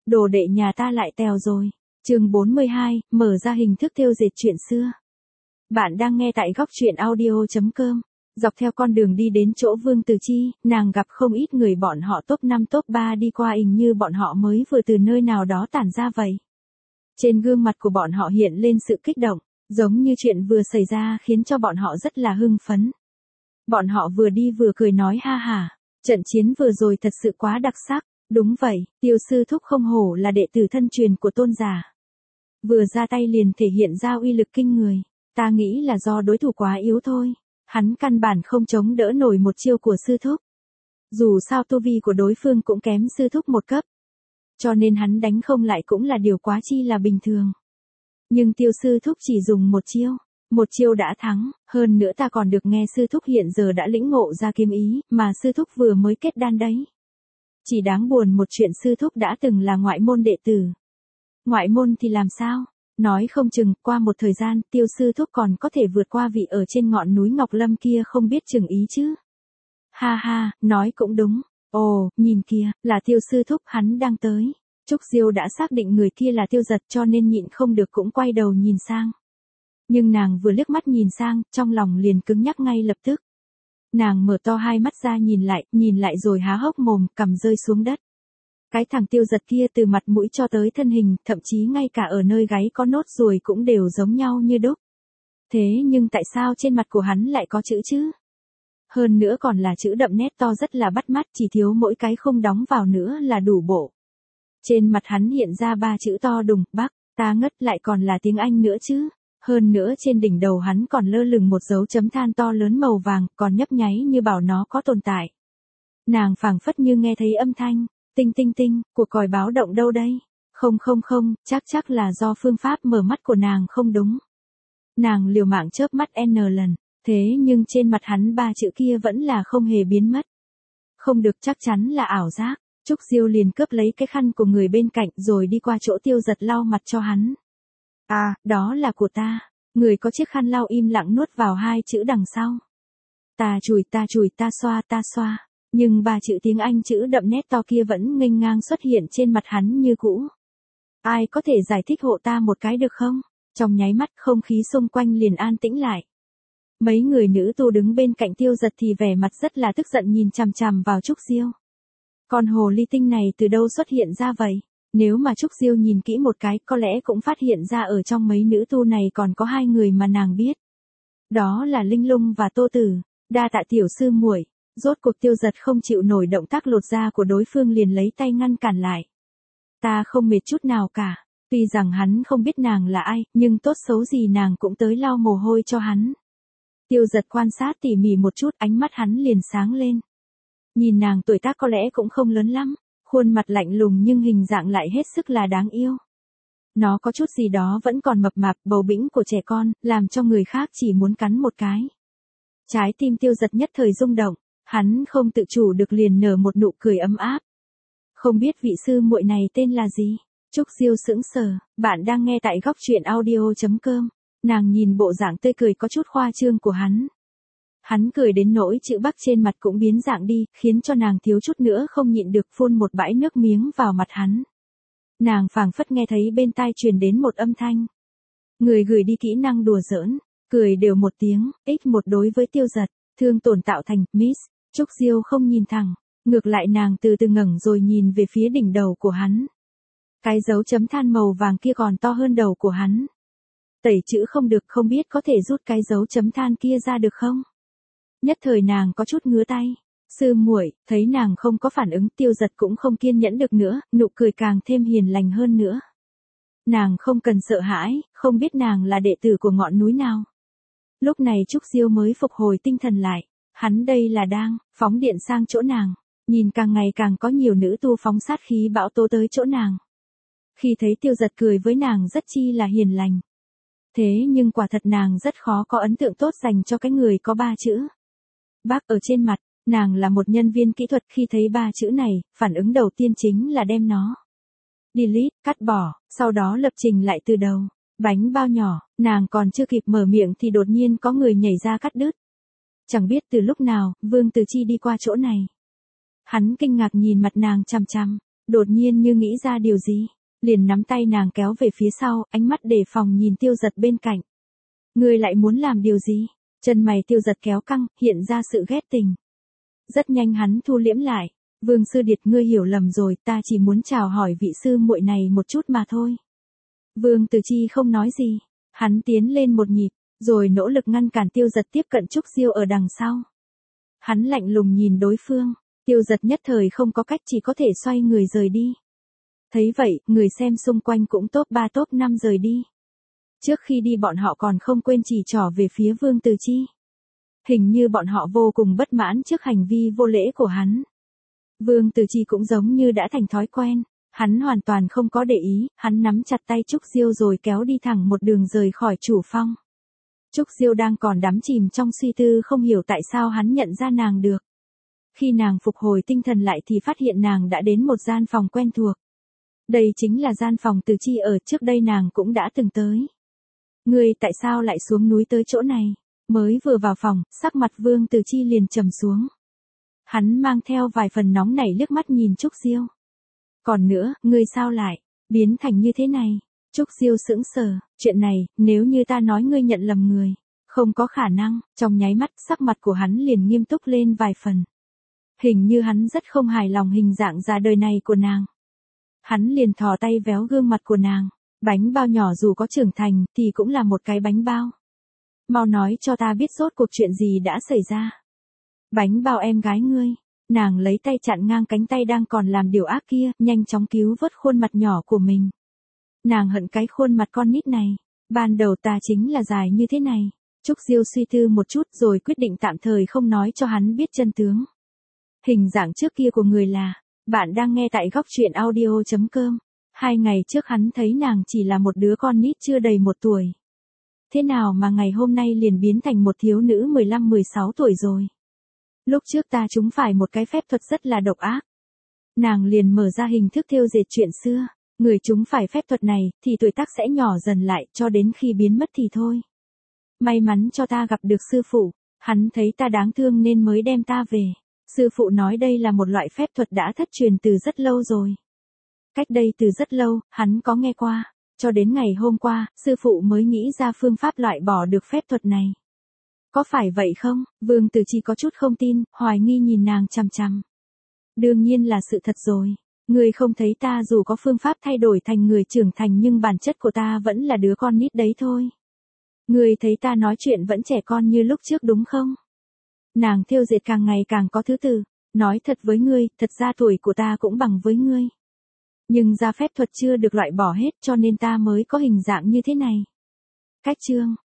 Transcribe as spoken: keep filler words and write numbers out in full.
đồ đệ nhà ta lại tèo rồi. Chương bốn mươi hai, mở ra hình thức thêu dệt chuyện xưa. Bạn đang nghe tại góc truyện audio chấm com. Dọc theo con đường đi đến chỗ Vương Từ Chi, nàng gặp không ít người bọn họ top năm top ba đi qua, hình như bọn họ mới vừa từ nơi nào đó tản ra vậy. Trên gương mặt của bọn họ hiện lên sự kích động, giống như chuyện vừa xảy ra khiến cho bọn họ rất là hưng phấn. Bọn họ vừa đi vừa cười nói ha hả, trận chiến vừa rồi thật sự quá đặc sắc. Đúng vậy, Tiêu sư thúc không hổ là đệ tử thân truyền của Tôn giả. Vừa ra tay liền thể hiện ra uy lực kinh người, ta nghĩ là do đối thủ quá yếu thôi. Hắn căn bản không chống đỡ nổi một chiêu của sư thúc. Dù sao tu vi của đối phương cũng kém sư thúc một cấp, cho nên hắn đánh không lại cũng là điều quá chi là bình thường. Nhưng Tiêu sư thúc chỉ dùng một chiêu, một chiêu đã thắng, hơn nữa ta còn được nghe sư thúc hiện giờ đã lĩnh ngộ ra kiếm ý, mà sư thúc vừa mới kết đan đấy. Chỉ đáng buồn một chuyện sư thúc đã từng là ngoại môn đệ tử. Ngoại môn thì làm sao? Nói không chừng, qua một thời gian, Tiêu sư thúc còn có thể vượt qua vị ở trên ngọn núi Ngọc Lâm kia không biết chừng ý chứ. Ha ha, nói cũng đúng. Ồ, nhìn kìa, là Tiêu sư thúc, hắn đang tới. Trúc Diêu đã xác định người kia là Tiêu Giật cho nên nhịn không được cũng quay đầu nhìn sang. Nhưng nàng vừa liếc mắt nhìn sang, trong lòng liền cứng nhắc ngay lập tức. Nàng mở to hai mắt ra nhìn lại, nhìn lại rồi há hốc mồm, cằm rơi xuống đất. Cái thằng Tiêu Giật kia từ mặt mũi cho tới thân hình, thậm chí ngay cả ở nơi gáy có nốt ruồi cũng đều giống nhau như đúc. Thế nhưng tại sao trên mặt của hắn lại có chữ chứ? Hơn nữa còn là chữ đậm nét to rất là bắt mắt, chỉ thiếu mỗi cái không đóng vào nữa là đủ bộ. Trên mặt hắn hiện ra ba chữ to đùng, Bắc, ta ngất, lại còn là tiếng Anh nữa chứ. Hơn nữa trên đỉnh đầu hắn còn lơ lửng một dấu chấm than to lớn màu vàng, còn nhấp nháy như bảo nó có tồn tại. Nàng phảng phất như nghe thấy âm thanh, tinh tinh tinh, của còi báo động đâu đây? Không không không, chắc chắc là do phương pháp mở mắt của nàng không đúng. Nàng liều mạng chớp mắt N lần, thế nhưng trên mặt hắn ba chữ kia vẫn là không hề biến mất. Không được, chắc chắn là ảo giác. Trúc Diêu liền cướp lấy cái khăn của người bên cạnh rồi đi qua chỗ Tiêu Giật lau mặt cho hắn. À, đó là của ta. Người có chiếc khăn lau im lặng nuốt vào hai chữ đằng sau. Ta chùi ta chùi ta xoa ta xoa. Nhưng ba chữ tiếng Anh chữ đậm nét to kia vẫn nghênh ngang xuất hiện trên mặt hắn như cũ. Ai có thể giải thích hộ ta một cái được không? Trong nháy mắt không khí xung quanh liền an tĩnh lại. Mấy người nữ tu đứng bên cạnh Tiêu Giật thì vẻ mặt rất là tức giận nhìn chằm chằm vào Trúc Diêu. Con hồ ly tinh này từ đâu xuất hiện ra vậy? Nếu mà Trúc Diêu nhìn kỹ một cái có lẽ cũng phát hiện ra ở trong mấy nữ tu này còn có hai người mà nàng biết. Đó là Linh Lung và Tô Tử. Đa tạ tiểu sư muội. Rốt cuộc Tiêu Giật không chịu nổi động tác lột da của đối phương liền lấy tay ngăn cản lại. Ta không mệt chút nào cả. Tuy rằng hắn không biết nàng là ai, nhưng tốt xấu gì nàng cũng tới lau mồ hôi cho hắn. Tiêu Giật quan sát tỉ mỉ một chút, ánh mắt hắn liền sáng lên. Nhìn nàng tuổi tác có lẽ cũng không lớn lắm, khuôn mặt lạnh lùng nhưng hình dạng lại hết sức là đáng yêu. Nó có chút gì đó vẫn còn mập mạp, bầu bĩnh của trẻ con, làm cho người khác chỉ muốn cắn một cái. Trái tim Tiêu Giật nhất thời rung động, hắn không tự chủ được liền nở một nụ cười ấm áp. Không biết vị sư muội này tên là gì? Trúc Diêu sững sờ, bạn đang nghe tại góc truyện audio chấm com. Nàng nhìn bộ dạng tươi cười có chút khoa trương của hắn. Hắn cười đến nỗi chữ Bắc trên mặt cũng biến dạng đi, khiến cho nàng thiếu chút nữa không nhịn được phun một bãi nước miếng vào mặt hắn. Nàng phảng phất nghe thấy bên tai truyền đến một âm thanh. Người gửi đi kỹ năng đùa giỡn, cười đều một tiếng, x một đối với Tiêu Giật, thương tổn tạo thành, miss. Trúc Diêu không nhìn thẳng, ngược lại nàng từ từ ngẩng rồi nhìn về phía đỉnh đầu của hắn. Cái dấu chấm than màu vàng kia còn to hơn đầu của hắn. Tẩy chữ không được, không biết có thể rút cái dấu chấm than kia ra được không? Nhất thời nàng có chút ngứa tay. Sư muội, thấy nàng không có phản ứng, Tiêu Giật cũng không kiên nhẫn được nữa, nụ cười càng thêm hiền lành hơn nữa. Nàng không cần sợ hãi, không biết nàng là đệ tử của ngọn núi nào. Lúc này Trúc Diêu mới phục hồi tinh thần lại. Hắn đây là đang phóng điện sang chỗ nàng. Nhìn càng ngày càng có nhiều nữ tu phóng sát khí bão tố tới chỗ nàng. Khi thấy Tiêu Giật cười với nàng rất chi là hiền lành. Thế nhưng quả thật nàng rất khó có ấn tượng tốt dành cho cái người có ba chữ Bác ở trên mặt. Nàng là một nhân viên kỹ thuật, khi thấy ba chữ này, phản ứng đầu tiên chính là đem nó delete, cắt bỏ, sau đó lập trình lại từ đầu. Bánh bao nhỏ, nàng còn chưa kịp mở miệng thì đột nhiên có người nhảy ra cắt đứt. Chẳng biết từ lúc nào, Vương Từ Chi đi qua chỗ này. Hắn kinh ngạc nhìn mặt nàng chằm chằm, Đột nhiên như nghĩ ra điều gì, liền nắm tay nàng kéo về phía sau, ánh mắt đề phòng nhìn Tiêu Giật bên cạnh. Ngươi lại muốn làm điều gì? Chân mày Tiêu Giật kéo căng, hiện ra sự ghét tình. Rất nhanh hắn thu liễm lại. Vương Sư Điệt, ngươi hiểu lầm rồi, ta chỉ muốn chào hỏi vị sư muội này một chút mà thôi. Vương Từ Chi không nói gì. Hắn tiến lên một nhịp, rồi nỗ lực ngăn cản Tiêu Giật tiếp cận Trúc Diêu ở đằng sau. Hắn lạnh lùng nhìn đối phương, Tiêu Giật nhất thời không có cách, chỉ có thể xoay người rời đi. Thấy vậy, người xem xung quanh cũng top ba top năm rời đi. Trước khi đi bọn họ còn không quên chỉ trỏ về phía Vương Từ Chi. Hình như bọn họ vô cùng bất mãn trước hành vi vô lễ của hắn. Vương Từ Chi cũng giống như đã thành thói quen, hắn hoàn toàn không có để ý, hắn nắm chặt tay Trúc Diêu rồi kéo đi thẳng một đường rời khỏi chủ phong. Trúc Diêu đang còn đắm chìm trong suy tư, không hiểu tại sao hắn nhận ra nàng được. Khi nàng phục hồi tinh thần lại thì phát hiện nàng đã đến một gian phòng quen thuộc. Đây chính là gian phòng Từ Chi ở, trước đây nàng cũng đã từng tới. Ngươi tại sao lại xuống núi tới chỗ này? Mới vừa vào phòng, sắc mặt Vương Từ Chi liền trầm xuống. Hắn mang theo vài phần nóng nảy liếc mắt nhìn Trúc Diêu. Còn nữa, ngươi sao lại biến thành như thế này? Trúc Diêu sững sờ, chuyện này, nếu như ta nói ngươi nhận lầm người, không có khả năng. Trong nháy mắt, sắc mặt của hắn liền nghiêm túc lên vài phần. Hình như hắn rất không hài lòng hình dạng ra đời này của nàng. Hắn liền thò tay véo gương mặt của nàng. Bánh bao nhỏ dù có trưởng thành thì cũng là một cái bánh bao. Mau nói cho ta biết rốt cuộc chuyện gì đã xảy ra. Bánh bao em gái ngươi. Nàng lấy tay chặn ngang cánh tay đang còn làm điều ác kia, nhanh chóng cứu vớt khuôn mặt nhỏ của mình. Nàng hận cái khuôn mặt con nít này. Ban đầu ta chính là dài như thế này. Trúc Diêu suy tư một chút rồi quyết định tạm thời không nói cho hắn biết chân tướng. Hình dạng trước kia của người là, bạn đang nghe tại góc truyện audio chấm com. Hai ngày trước hắn thấy nàng chỉ là một đứa con nít chưa đầy một tuổi. Thế nào mà ngày hôm nay liền biến thành một thiếu nữ mười lăm mười sáu tuổi rồi. Lúc trước ta trúng phải một cái phép thuật rất là độc ác. Nàng liền mở ra hình thức thêu dệt chuyện xưa. Người trúng phải phép thuật này thì tuổi tác sẽ nhỏ dần lại cho đến khi biến mất thì thôi. May mắn cho ta gặp được sư phụ. Hắn thấy ta đáng thương nên mới đem ta về. Sư phụ nói đây là một loại phép thuật đã thất truyền từ rất lâu rồi. Cách đây từ rất lâu, hắn có nghe qua. Cho đến ngày hôm qua, sư phụ mới nghĩ ra phương pháp loại bỏ được phép thuật này. Có phải vậy không? Vương Từ Chi có chút không tin, hoài nghi nhìn nàng chằm chằm. Đương nhiên là sự thật rồi. Ngươi không thấy ta dù có phương pháp thay đổi thành người trưởng thành nhưng bản chất của ta vẫn là đứa con nít đấy thôi. Ngươi thấy ta nói chuyện vẫn trẻ con như lúc trước đúng không? Nàng thêu dệt càng ngày càng có thứ tự. Nói thật với ngươi, thật ra tuổi của ta cũng bằng với ngươi. Nhưng gia phép thuật chưa được loại bỏ hết cho nên ta mới có hình dạng như thế này. Cách chương,